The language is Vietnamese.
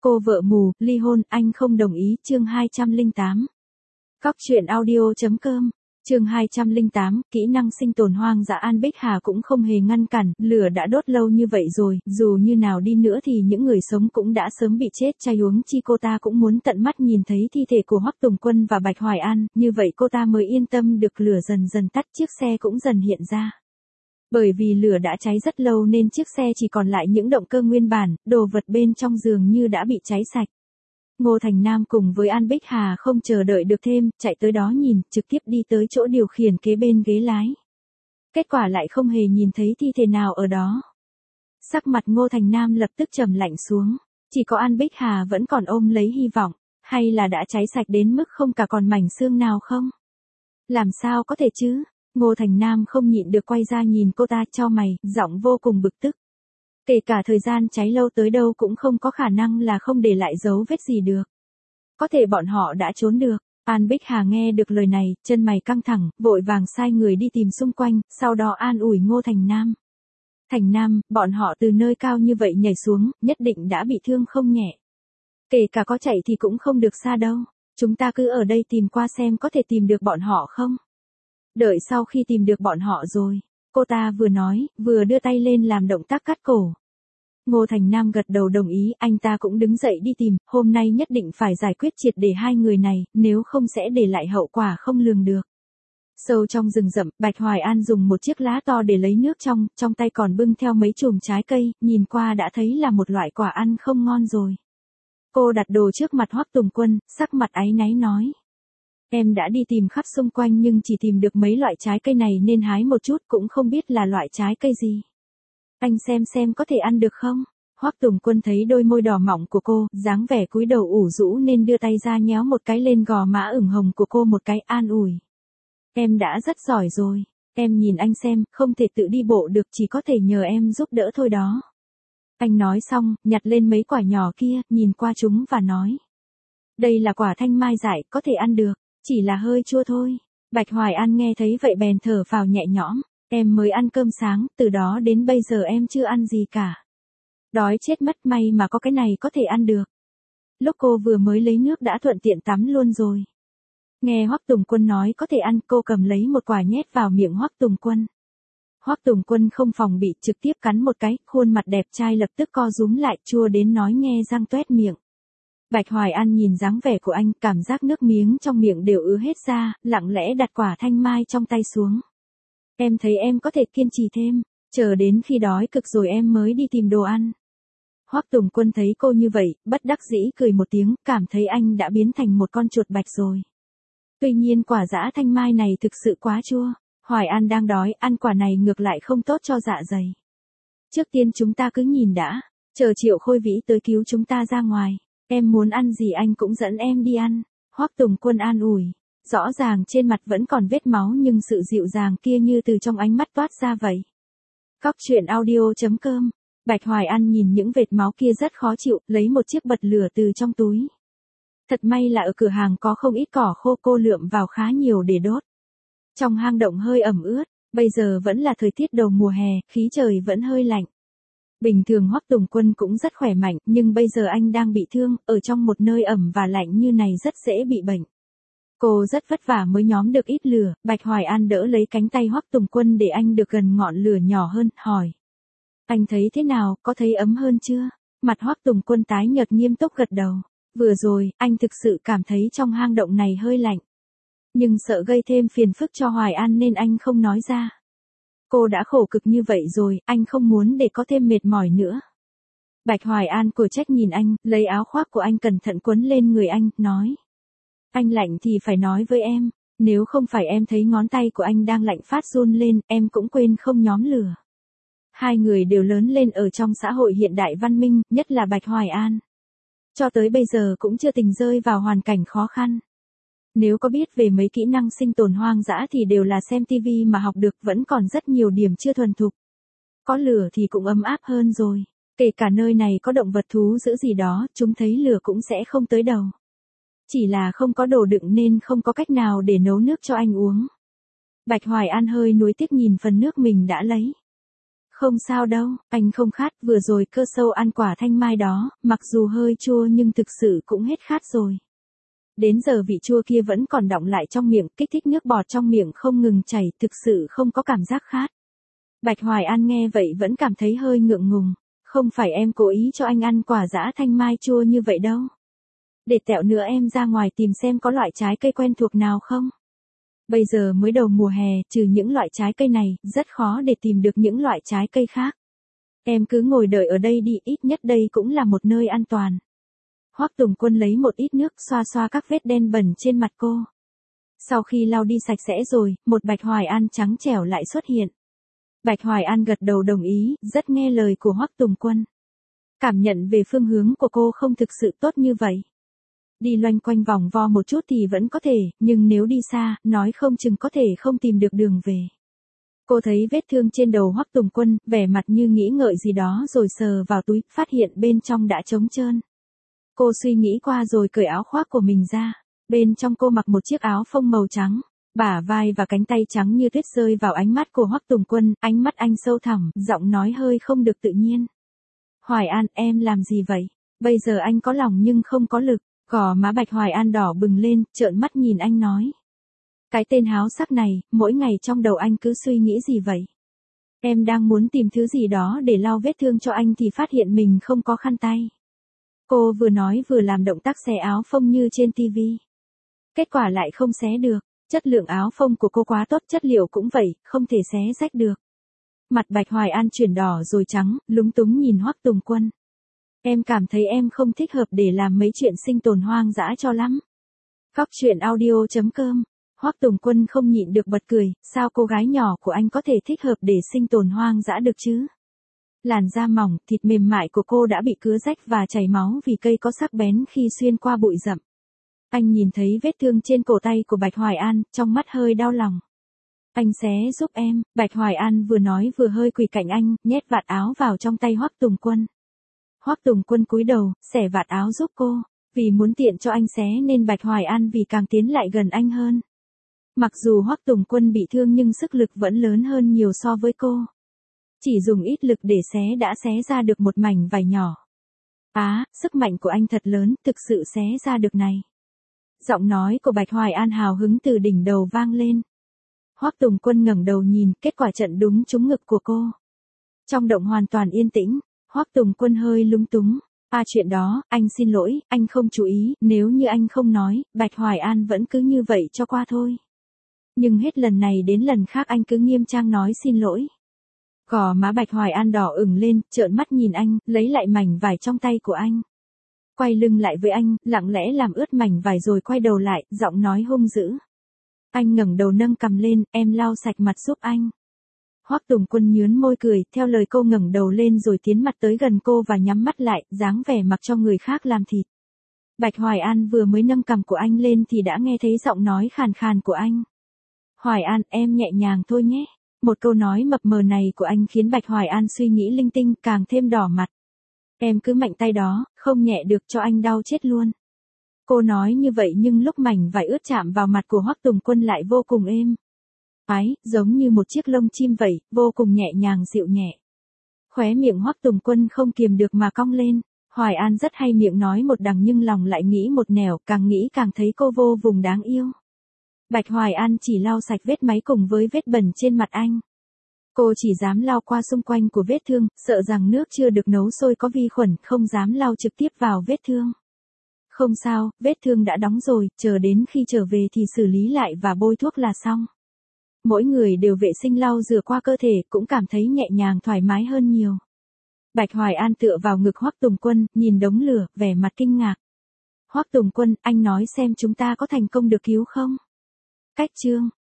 Cô vợ mù, ly hôn, anh không đồng ý, chương 208. Cóc truyện audio.com, chương 208, kỹ năng sinh tồn hoang dã. An Bích Hà cũng không hề ngăn cản, lửa đã đốt lâu như vậy rồi, dù như nào đi nữa thì những người sống cũng đã sớm bị chết chay uống chi. Cô ta cũng muốn tận mắt nhìn thấy thi thể của Hoắc Tùng Quân và Bạch Hoài An, như vậy cô ta mới yên tâm được. Lửa dần dần tắt, chiếc xe cũng dần hiện ra. Bởi vì lửa đã cháy rất lâu nên chiếc xe chỉ còn lại những động cơ nguyên bản, đồ vật bên trong dường như đã bị cháy sạch. Ngô Thành Nam cùng với An Bích Hà không chờ đợi được thêm, chạy tới đó nhìn, trực tiếp đi tới chỗ điều khiển kế bên ghế lái. Kết quả lại không hề nhìn thấy thi thể nào ở đó. Sắc mặt Ngô Thành Nam lập tức trầm lạnh xuống, chỉ có An Bích Hà vẫn còn ôm lấy hy vọng, hay là đã cháy sạch đến mức không cả còn mảnh xương nào không? Làm sao có thể chứ? Ngô Thành Nam không nhịn được quay ra nhìn cô ta, chau mày, giọng vô cùng bực tức. Kể cả thời gian cháy lâu tới đâu cũng không có khả năng là không để lại dấu vết gì được. Có thể bọn họ đã trốn được. An Bích Hà nghe được lời này, chân mày căng thẳng, vội vàng sai người đi tìm xung quanh, sau đó an ủi Ngô Thành Nam. Thành Nam, bọn họ từ nơi cao như vậy nhảy xuống, nhất định đã bị thương không nhẹ. Kể cả có chạy thì cũng không được xa đâu. Chúng ta cứ ở đây tìm qua xem có thể tìm được bọn họ không. Đợi sau khi tìm được bọn họ rồi, cô ta vừa nói, vừa đưa tay lên làm động tác cắt cổ. Ngô Thành Nam gật đầu đồng ý, anh ta cũng đứng dậy đi tìm, hôm nay nhất định phải giải quyết triệt để hai người này, nếu không sẽ để lại hậu quả không lường được. Sâu trong rừng rậm, Bạch Hoài An dùng một chiếc lá to để lấy nước trong tay còn bưng theo mấy chùm trái cây, nhìn qua đã thấy là một loại quả ăn không ngon rồi. Cô đặt đồ trước mặt Hoắc Tùng Quân, sắc mặt áy náy nói. Em đã đi tìm khắp xung quanh nhưng chỉ tìm được mấy loại trái cây này nên hái một chút, cũng không biết là loại trái cây gì. Anh xem có thể ăn được không? Hoắc Tùng Quân thấy đôi môi đỏ mọng của cô, dáng vẻ cúi đầu ủ rũ nên đưa tay ra nhéo một cái lên gò má ửng hồng của cô một cái, an ủi. Em đã rất giỏi rồi, em nhìn anh xem, không thể tự đi bộ được, chỉ có thể nhờ em giúp đỡ thôi đó. Anh nói xong, nhặt lên mấy quả nhỏ kia, nhìn qua chúng và nói. Đây là quả thanh mai dại, có thể ăn được, chỉ là hơi chua thôi. Bạch Hoài An nghe thấy vậy bèn thở phào nhẹ nhõm. Em mới ăn cơm sáng, từ đó đến bây giờ em chưa ăn gì cả. Đói chết mất, may mà có cái này có thể ăn được. Lúc cô vừa mới lấy nước đã thuận tiện tắm luôn rồi. Nghe Hoắc Tùng Quân nói có thể ăn, cô cầm lấy một quả nhét vào miệng Hoắc Tùng Quân. Hoắc Tùng Quân không phòng bị, trực tiếp cắn một cái, khuôn mặt đẹp trai lập tức co rúm lại, chua đến nói nghe răng toét miệng. Bạch Hoài An nhìn dáng vẻ của anh, cảm giác nước miếng trong miệng đều ứa hết ra, lặng lẽ đặt quả thanh mai trong tay xuống. Em thấy em có thể kiên trì thêm, chờ đến khi đói cực rồi em mới đi tìm đồ ăn. Hoắc Tùng Quân thấy cô như vậy, bất đắc dĩ cười một tiếng, cảm thấy anh đã biến thành một con chuột bạch rồi. Tuy nhiên quả dã thanh mai này thực sự quá chua, Hoài An đang đói, ăn quả này ngược lại không tốt cho dạ dày. Trước tiên chúng ta cứ nhìn đã, chờ Triệu Khôi Vĩ tới cứu chúng ta ra ngoài, em muốn ăn gì anh cũng dẫn em đi ăn, Hoắc Tùng Quân an ủi. Rõ ràng trên mặt vẫn còn vết máu nhưng sự dịu dàng kia như từ trong ánh mắt toát ra vậy. Cóc truyện audio.com, Bạch Hoài An nhìn những vệt máu kia rất khó chịu, lấy một chiếc bật lửa từ trong túi. Thật may là ở cửa hàng có không ít cỏ khô, cô lượm vào khá nhiều để đốt. Trong hang động hơi ẩm ướt, bây giờ vẫn là thời tiết đầu mùa hè, khí trời vẫn hơi lạnh. Bình thường Hoắc Tùng Quân cũng rất khỏe mạnh, nhưng bây giờ anh đang bị thương, ở trong một nơi ẩm và lạnh như này rất dễ bị bệnh. Cô rất vất vả mới nhóm được ít lửa, Bạch Hoài An đỡ lấy cánh tay Hoắc Tùng Quân để anh được gần ngọn lửa nhỏ hơn, hỏi. Anh thấy thế nào, có thấy ấm hơn chưa? Mặt Hoắc Tùng Quân tái nhợt nghiêm túc gật đầu. Vừa rồi, anh thực sự cảm thấy trong hang động này hơi lạnh. Nhưng sợ gây thêm phiền phức cho Hoài An nên anh không nói ra. Cô đã khổ cực như vậy rồi, anh không muốn để có thêm mệt mỏi nữa. Bạch Hoài An cổ trách nhìn anh, lấy áo khoác của anh cẩn thận quấn lên người anh, nói. Anh lạnh thì phải nói với em, nếu không phải em thấy ngón tay của anh đang lạnh phát run lên, em cũng quên không nhóm lửa. Hai người đều lớn lên ở trong xã hội hiện đại văn minh, nhất là Bạch Hoài An. Cho tới bây giờ cũng chưa từng rơi vào hoàn cảnh khó khăn. Nếu có biết về mấy kỹ năng sinh tồn hoang dã thì đều là xem TV mà học được, vẫn còn rất nhiều điểm chưa thuần thục. Có lửa thì cũng ấm áp hơn rồi, kể cả nơi này có động vật thú dữ gì đó, chúng thấy lửa cũng sẽ không tới đầu. Chỉ là không có đồ đựng nên không có cách nào để nấu nước cho anh uống. Bạch Hoài An hơi nuối tiếc nhìn phần nước mình đã lấy. Không sao đâu, anh không khát, vừa rồi Cơ Sâu ăn quả thanh mai đó, mặc dù hơi chua nhưng thực sự cũng hết khát rồi. Đến giờ vị chua kia vẫn còn đọng lại trong miệng, kích thích nước bọt trong miệng không ngừng chảy, thực sự không có cảm giác khát. Bạch Hoài An nghe vậy vẫn cảm thấy hơi ngượng ngùng. Không phải em cố ý cho anh ăn quả dã thanh mai chua như vậy đâu. Để tẹo nữa em ra ngoài tìm xem có loại trái cây quen thuộc nào không. Bây giờ mới đầu mùa hè, trừ những loại trái cây này, rất khó để tìm được những loại trái cây khác. Em cứ ngồi đợi ở đây đi, ít nhất đây cũng là một nơi an toàn. Hoắc Tùng Quân lấy một ít nước xoa xoa các vết đen bẩn trên mặt cô. Sau khi lau đi sạch sẽ rồi, một Bạch Hoài An trắng trẻo lại xuất hiện. Bạch Hoài An gật đầu đồng ý, rất nghe lời của Hoắc Tùng Quân. Cảm nhận về phương hướng của cô không thực sự tốt như vậy. Đi loanh quanh vòng vo một chút thì vẫn có thể, nhưng nếu đi xa, nói không chừng có thể không tìm được đường về. Cô thấy vết thương trên đầu Hoắc Tùng Quân, vẻ mặt như nghĩ ngợi gì đó rồi sờ vào túi, phát hiện bên trong đã trống trơn. Cô suy nghĩ qua rồi cởi áo khoác của mình ra. Bên trong cô mặc một chiếc áo phông màu trắng. Bả vai và cánh tay trắng như tuyết rơi vào ánh mắt của Hoắc Tùng Quân, ánh mắt anh sâu thẳm, giọng nói hơi không được tự nhiên. Hoài An, em làm gì vậy? Bây giờ anh có lòng nhưng không có lực. Gò má Bạch Hoài An đỏ bừng lên, trợn mắt nhìn anh nói. Cái tên háo sắc này, mỗi ngày trong đầu anh cứ suy nghĩ gì vậy? Em đang muốn tìm thứ gì đó để lau vết thương cho anh thì phát hiện mình không có khăn tay. Cô vừa nói vừa làm động tác xé áo phông như trên tivi. Kết quả lại không xé được. Chất lượng áo phông của cô quá tốt, chất liệu cũng vậy, không thể xé rách được. Mặt Bạch Hoài An chuyển đỏ rồi trắng, lúng túng nhìn Hoắc Tùng Quân. Em cảm thấy em không thích hợp để làm mấy chuyện sinh tồn hoang dã cho lắm. Cóc truyện audio.com. Hoắc Tùng Quân không nhịn được bật cười, sao cô gái nhỏ của anh có thể thích hợp để sinh tồn hoang dã được chứ? Làn da mỏng, thịt mềm mại của cô đã bị cứa rách và chảy máu vì cây có sắc bén khi xuyên qua bụi rậm. Anh nhìn thấy vết thương trên cổ tay của Bạch Hoài An, trong mắt hơi đau lòng. Anh xé giúp em, Bạch Hoài An vừa nói vừa hơi quỳ cạnh anh, nhét vạt áo vào trong tay Hoắc Tùng Quân. Hoắc Tùng Quân cúi đầu, xẻ vạt áo giúp cô, vì muốn tiện cho anh xé nên Bạch Hoài An vì càng tiến lại gần anh hơn. Mặc dù Hoắc Tùng Quân bị thương nhưng sức lực vẫn lớn hơn nhiều so với cô. Chỉ dùng ít lực để xé đã xé ra được một mảnh vải nhỏ. Sức mạnh của anh thật lớn, thực sự xé ra được này. Giọng nói của Bạch Hoài An hào hứng từ đỉnh đầu vang lên. Hoắc Tùng Quân ngẩng đầu nhìn, kết quả trận đúng trúng ngực của cô. Trong động hoàn toàn yên tĩnh, Hoắc Tùng Quân hơi lúng túng. Chuyện đó, anh xin lỗi, anh không chú ý, nếu như anh không nói, Bạch Hoài An vẫn cứ như vậy cho qua thôi. Nhưng hết lần này đến lần khác anh cứ nghiêm trang nói xin lỗi. Gò má Bạch Hoài An đỏ ửng lên, trợn mắt nhìn anh, lấy lại mảnh vải trong tay của anh. Quay lưng lại với anh, lặng lẽ làm ướt mảnh vải rồi quay đầu lại, giọng nói hung dữ. Anh ngẩng đầu nâng cằm lên, em lau sạch mặt giúp anh. Hoắc Tùng Quân nhướn môi cười, theo lời cô ngẩng đầu lên rồi tiến mặt tới gần cô và nhắm mắt lại, dáng vẻ mặc cho người khác làm thịt. Bạch Hoài An vừa mới nâng cằm của anh lên thì đã nghe thấy giọng nói khàn khàn của anh. Hoài An, em nhẹ nhàng thôi nhé. Một câu nói mập mờ này của anh khiến Bạch Hoài An suy nghĩ linh tinh, càng thêm đỏ mặt. Em cứ mạnh tay đó, không nhẹ được cho anh đau chết luôn. Cô nói như vậy nhưng lúc mảnh vải ướt chạm vào mặt của Hoắc Tùng Quân lại vô cùng êm. Giống như một chiếc lông chim vậy, vô cùng nhẹ nhàng dịu nhẹ. Khóe miệng Hoắc Tùng Quân không kiềm được mà cong lên. Hoài An rất hay miệng nói một đằng nhưng lòng lại nghĩ một nẻo, càng nghĩ càng thấy cô vô cùng đáng yêu. Bạch Hoài An chỉ lau sạch vết máy cùng với vết bẩn trên mặt anh. Cô chỉ dám lau qua xung quanh của vết thương, sợ rằng nước chưa được nấu sôi có vi khuẩn, không dám lau trực tiếp vào vết thương. Không sao, vết thương đã đóng rồi, chờ đến khi trở về thì xử lý lại và bôi thuốc là xong. Mỗi người đều vệ sinh lau rửa qua cơ thể, cũng cảm thấy nhẹ nhàng thoải mái hơn nhiều. Bạch Hoài An tựa vào ngực Hoắc Tùng Quân, nhìn đống lửa, vẻ mặt kinh ngạc. Hoắc Tùng Quân, anh nói xem chúng ta có thành công được cứu không? Cách chương